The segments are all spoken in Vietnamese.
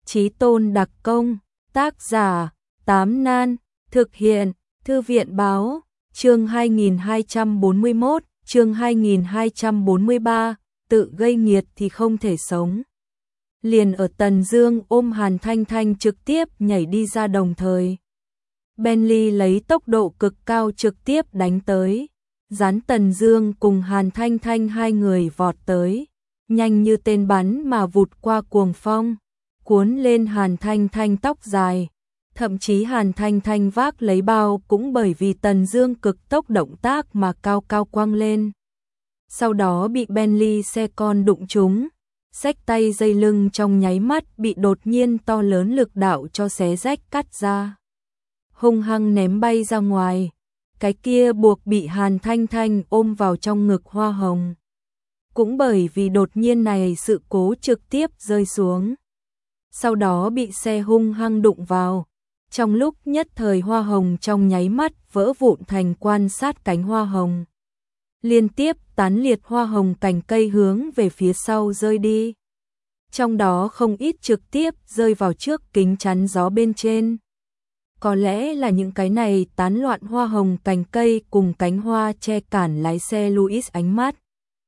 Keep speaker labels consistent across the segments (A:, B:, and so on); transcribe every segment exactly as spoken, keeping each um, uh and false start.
A: Chí tôn đặc công, tác giả, Tám Nan, thực hiện, Thư viện báo, chương hai nghìn hai trăm bốn mươi mốt, chương hai nghìn hai trăm bốn mươi ba, tự gây nghiệt thì không thể sống. Liền ở Tần Dương ôm Hàn Thanh Thanh trực tiếp nhảy đi ra đồng thời. Bentley lấy tốc độ cực cao trực tiếp đánh tới. Dán Tần Dương cùng Hàn Thanh Thanh hai người vọt tới. Nhanh như tên bắn mà vụt qua cuồng phong. Cuốn lên Hàn Thanh Thanh tóc dài. Thậm chí Hàn Thanh Thanh vác lấy bao cũng bởi vì Tần Dương cực tốc động tác mà cao cao quăng lên. Sau đó bị Bentley xe con đụng trúng. Xách tay dây lưng trong nháy mắt bị đột nhiên to lớn lực đạo cho xé rách cắt ra. Hung hăng ném bay ra ngoài. Cái kia buộc bị Hàn Thanh Thanh ôm vào trong ngực hoa hồng. Cũng bởi vì đột nhiên này sự cố trực tiếp rơi xuống. Sau đó bị xe hung hăng đụng vào. Trong lúc nhất thời hoa hồng trong nháy mắt vỡ vụn thành quan sát cánh hoa hồng. Liên tiếp tán liệt hoa hồng cành cây hướng về phía sau rơi đi. Trong đó không ít trực tiếp rơi vào trước kính chắn gió bên trên. Có lẽ là những cái này tán loạn hoa hồng cành cây cùng cánh hoa che cản lái xe Louis ánh mắt.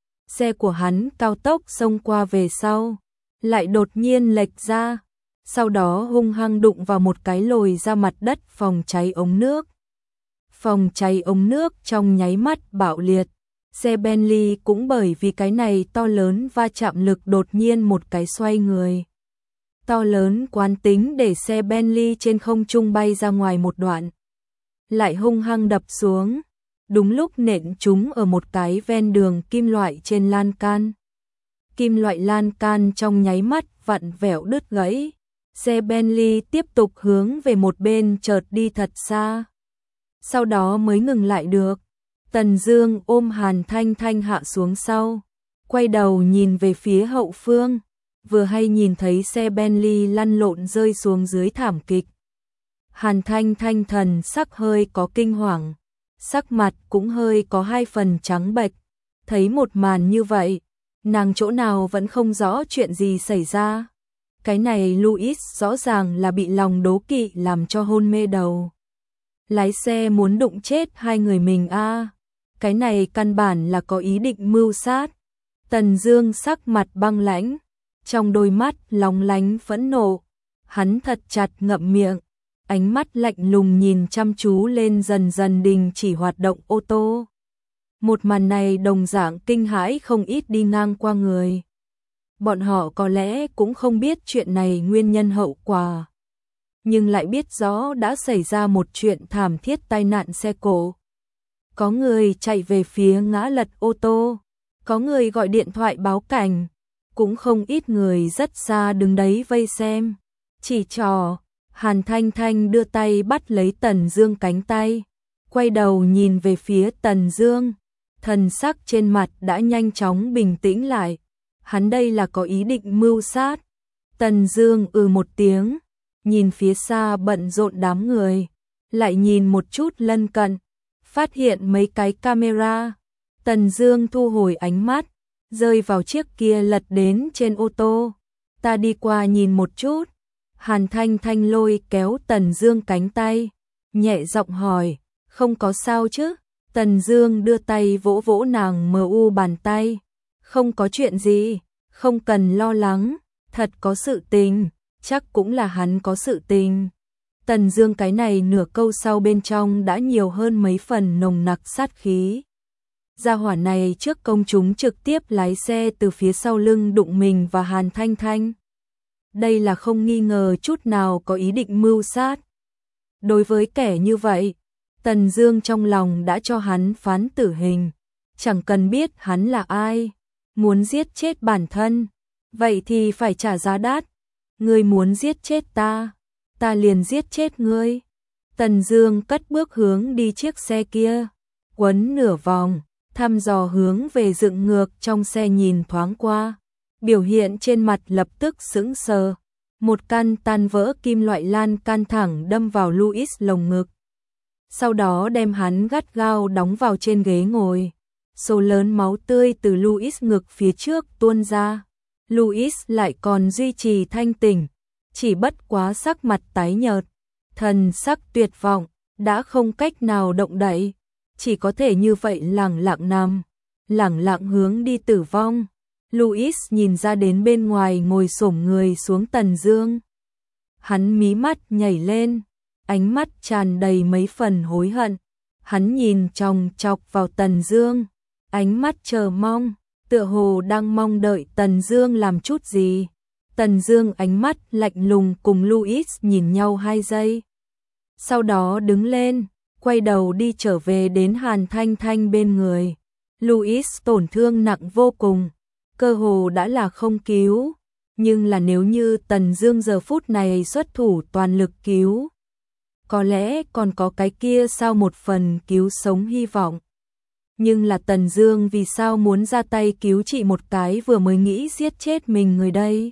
A: Xe của hắn cao tốc xông qua về sau, lại đột nhiên lệch ra, sau đó hung hăng đụng vào một cái lồi ra mặt đất phòng cháy ống nước. Phòng cháy ống nước trong nháy mắt bạo liệt. Xe Bentley cũng bởi vì cái này to lớn va chạm lực đột nhiên một cái xoay người. To lớn quán tính để xe Bentley trên không trung bay ra ngoài một đoạn. Lại hung hăng đập xuống. Đúng lúc nện chúng ở một cái ven đường kim loại trên lan can. Kim loại lan can trong nháy mắt vặn vẹo đứt gãy. Xe Bentley tiếp tục hướng về một bên chợt đi thật xa. Sau đó mới ngừng lại được. Tần Dương ôm Hàn Thanh Thanh hạ xuống sau, quay đầu nhìn về phía hậu phương, vừa hay nhìn thấy xe Bentley lăn lộn rơi xuống dưới thảm kịch. Hàn Thanh Thanh thần sắc hơi có kinh hoàng, sắc mặt cũng hơi có hai phần trắng bệch, thấy một màn như vậy, nàng chỗ nào vẫn không rõ chuyện gì xảy ra. Cái này Louis rõ ràng là bị lòng đố kỵ làm cho hôn mê đầu. Lái xe muốn đụng chết hai người mình a. À. Cái này căn bản là có ý định mưu sát. Tần Dương sắc mặt băng lãnh, trong đôi mắt lóng lánh phẫn nộ, hắn thật chặt ngậm miệng, ánh mắt lạnh lùng nhìn chăm chú lên dần dần đình chỉ hoạt động ô tô. Một màn này đồng dạng kinh hãi không ít đi ngang qua người. Bọn họ có lẽ cũng không biết chuyện này nguyên nhân hậu quả, nhưng lại biết rõ đã xảy ra một chuyện thảm thiết tai nạn xe cộ. Có người chạy về phía ngã lật ô tô, có người gọi điện thoại báo cảnh, cũng không ít người rất xa đứng đấy vây xem. Chỉ trò, Hàn Thanh Thanh đưa tay bắt lấy Tần Dương cánh tay, quay đầu nhìn về phía Tần Dương, thần sắc trên mặt đã nhanh chóng bình tĩnh lại. Hắn đây là có ý định mưu sát. Tần Dương ừ một tiếng, nhìn phía xa bận rộn đám người, lại nhìn một chút lân cận, phát hiện mấy cái camera. Tần Dương thu hồi ánh mắt, rơi vào chiếc kia lật đến trên ô tô. Ta đi qua nhìn một chút. Hàn Thanh Thanh lôi kéo Tần Dương cánh tay, nhẹ giọng hỏi, không có sao chứ? Tần Dương đưa tay vỗ vỗ nàng mờ u bàn tay, không có chuyện gì, không cần lo lắng, thật có sự tình, chắc cũng là hắn có sự tình. Tần Dương cái này nửa câu sau bên trong đã nhiều hơn mấy phần nồng nặc sát khí. Gia hỏa này trước công chúng trực tiếp lái xe từ phía sau lưng đụng mình và Hàn Thanh Thanh. Đây là không nghi ngờ chút nào có ý định mưu sát. Đối với kẻ như vậy, Tần Dương trong lòng đã cho hắn phán tử hình, chẳng cần biết hắn là ai, muốn giết chết bản thân, vậy thì phải trả giá đắt. Ngươi muốn giết chết ta, ta liền giết chết ngươi. Tần Dương cất bước hướng đi chiếc xe kia, quấn nửa vòng, thăm dò hướng về dựng ngược trong xe nhìn thoáng qua, biểu hiện trên mặt lập tức sững sờ. Một căn tan vỡ kim loại lan can thẳng đâm vào Louis lồng ngực, sau đó đem hắn gắt gao đóng vào trên ghế ngồi. Số lớn máu tươi từ Louis ngực phía trước tuôn ra. Louis lại còn duy trì thanh tỉnh, chỉ bất quá sắc mặt tái nhợt, thần sắc tuyệt vọng, đã không cách nào động đậy, chỉ có thể như vậy lẳng lặng nằm, lẳng lặng hướng đi tử vong. Louis nhìn ra đến bên ngoài ngồi xổm người xuống Tần Dương. Hắn mí mắt nhảy lên, ánh mắt tràn đầy mấy phần hối hận. Hắn nhìn chòng chọc vào Tần Dương, ánh mắt chờ mong, tựa hồ đang mong đợi Tần Dương làm chút gì. Tần Dương ánh mắt lạnh lùng cùng Louis nhìn nhau hai giây. Sau đó đứng lên, quay đầu đi trở về đến Hàn Thanh Thanh bên người. Louis tổn thương nặng vô cùng, cơ hồ đã là không cứu, nhưng là nếu như Tần Dương giờ phút này xuất thủ toàn lực cứu, có lẽ còn có cái kia sao một phần cứu sống hy vọng. Nhưng là Tần Dương vì sao muốn ra tay cứu trị một cái vừa mới nghĩ giết chết mình người đây?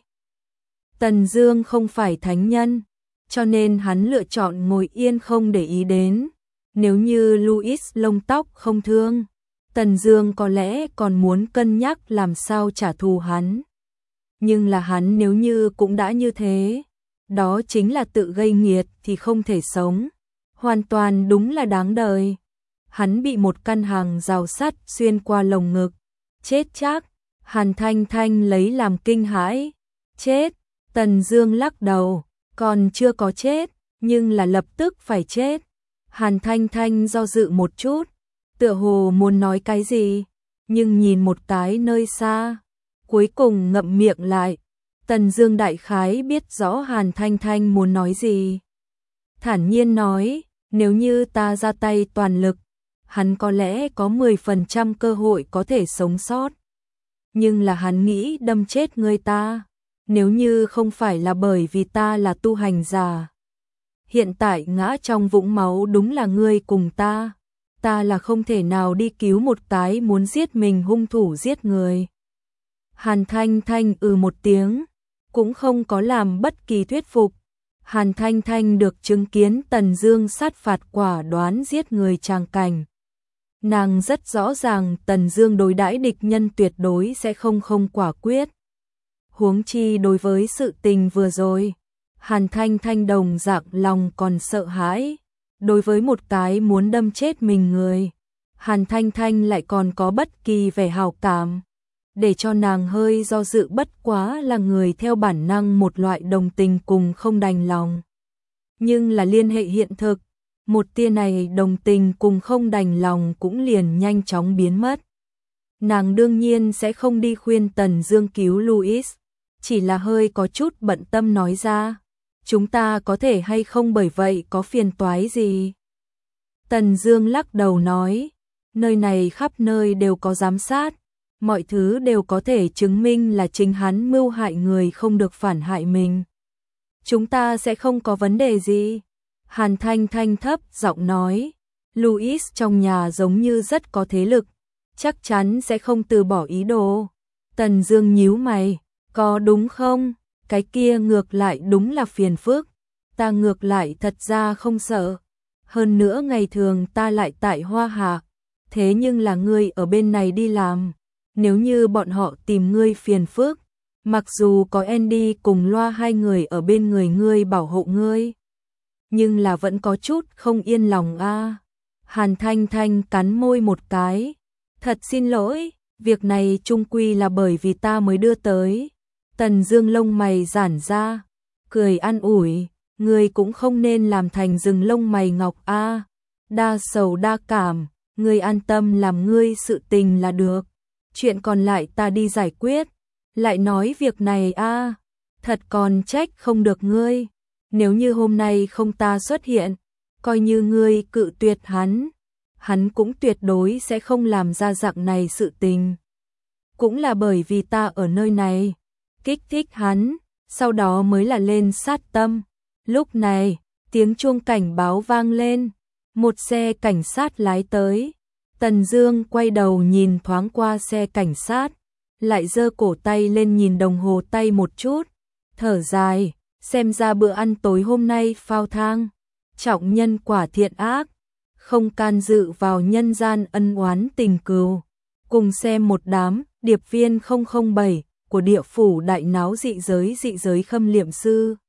A: Tần Dương không phải thánh nhân, cho nên hắn lựa chọn ngồi yên không để ý đến. Nếu như Louis lông tóc không thương, Tần Dương có lẽ còn muốn cân nhắc làm sao trả thù hắn. Nhưng là hắn nếu như cũng đã như thế, đó chính là tự gây nghiệt thì không thể sống. Hoàn toàn đúng là đáng đời. Hắn bị một căn hàng rào sắt xuyên qua lồng ngực. Chết chắc. Hàn Thanh Thanh lấy làm kinh hãi. Chết. Tần Dương lắc đầu. Còn chưa có chết, nhưng là lập tức phải chết. Hàn Thanh Thanh do dự một chút, tựa hồ muốn nói cái gì, nhưng nhìn một cái nơi xa, cuối cùng ngậm miệng lại. Tần Dương đại khái biết rõ Hàn Thanh Thanh muốn nói gì. Thản nhiên nói, nếu như ta ra tay toàn lực, hắn có lẽ có mười phần trăm cơ hội có thể sống sót. Nhưng là hắn nghĩ đâm chết người ta, nếu như không phải là bởi vì ta là tu hành giả. Hiện tại ngã trong vũng máu đúng là ngươi cùng ta, ta là không thể nào đi cứu một cái muốn giết mình hung thủ giết người. Hàn Thanh Thanh ừ một tiếng, cũng không có làm bất kỳ thuyết phục. Hàn Thanh Thanh được chứng kiến Tần Dương sát phạt quả đoán giết người tràng cảnh. Nàng rất rõ ràng Tần Dương đối đãi địch nhân tuyệt đối sẽ không không quả quyết. Huống chi đối với sự tình vừa rồi, Hàn Thanh Thanh đồng dạng lòng còn sợ hãi. Đối với một cái muốn đâm chết mình người, Hàn Thanh Thanh lại còn có bất kỳ vẻ hảo cảm. Để cho nàng hơi do dự bất quá là người theo bản năng một loại đồng tình cùng không đành lòng. Nhưng là liên hệ hiện thực, một tia này đồng tình cùng không đành lòng cũng liền nhanh chóng biến mất. Nàng đương nhiên sẽ không đi khuyên Tần Dương cứu Louis, chỉ là hơi có chút bận tâm nói ra, chúng ta có thể hay không bởi vậy có phiền toái gì. Tần Dương lắc đầu nói, nơi này khắp nơi đều có giám sát, mọi thứ đều có thể chứng minh là chính hắn mưu hại người không được phản hại mình. Chúng ta sẽ không có vấn đề gì. Hàn Thanh Thanh thấp giọng nói, Louis trong nhà giống như rất có thế lực, chắc chắn sẽ không từ bỏ ý đồ. Tần Dương nhíu mày, có đúng không? Cái kia ngược lại đúng là phiền phức, ta ngược lại thật ra không sợ. Hơn nữa ngày thường ta lại tại Hoa Hạ, thế nhưng là ngươi ở bên này đi làm, nếu như bọn họ tìm ngươi phiền phức, mặc dù có Andy cùng Loa hai người ở bên người ngươi bảo hộ ngươi, nhưng là vẫn có chút không yên lòng a. À. Hàn Thanh Thanh cắn môi một cái, thật xin lỗi, việc này chung quy là bởi vì ta mới đưa tới. Tần Dương lông mày giãn ra, cười an ủi, ngươi cũng không nên làm thành rừng lông mày ngọc a, à. Đa sầu đa cảm, ngươi an tâm làm ngươi sự tình là được, chuyện còn lại ta đi giải quyết. Lại nói việc này a, à. Thật còn trách không được ngươi, nếu như hôm nay không ta xuất hiện, coi như ngươi cự tuyệt hắn, hắn cũng tuyệt đối sẽ không làm ra dạng này sự tình. Cũng là bởi vì ta ở nơi này kích thích hắn, sau đó mới là lên sát tâm. Lúc này, tiếng chuông cảnh báo vang lên, một xe cảnh sát lái tới. Tần Dương quay đầu nhìn thoáng qua xe cảnh sát, lại giơ cổ tay lên nhìn đồng hồ tay một chút, thở dài, xem ra bữa ăn tối hôm nay phao thang, trọng nhân quả thiện ác, không can dự vào nhân gian ân oán tình cừu. Cùng xem một đám điệp viên không không bảy của địa phủ đại náo dị giới dị giới khâm liệm sư.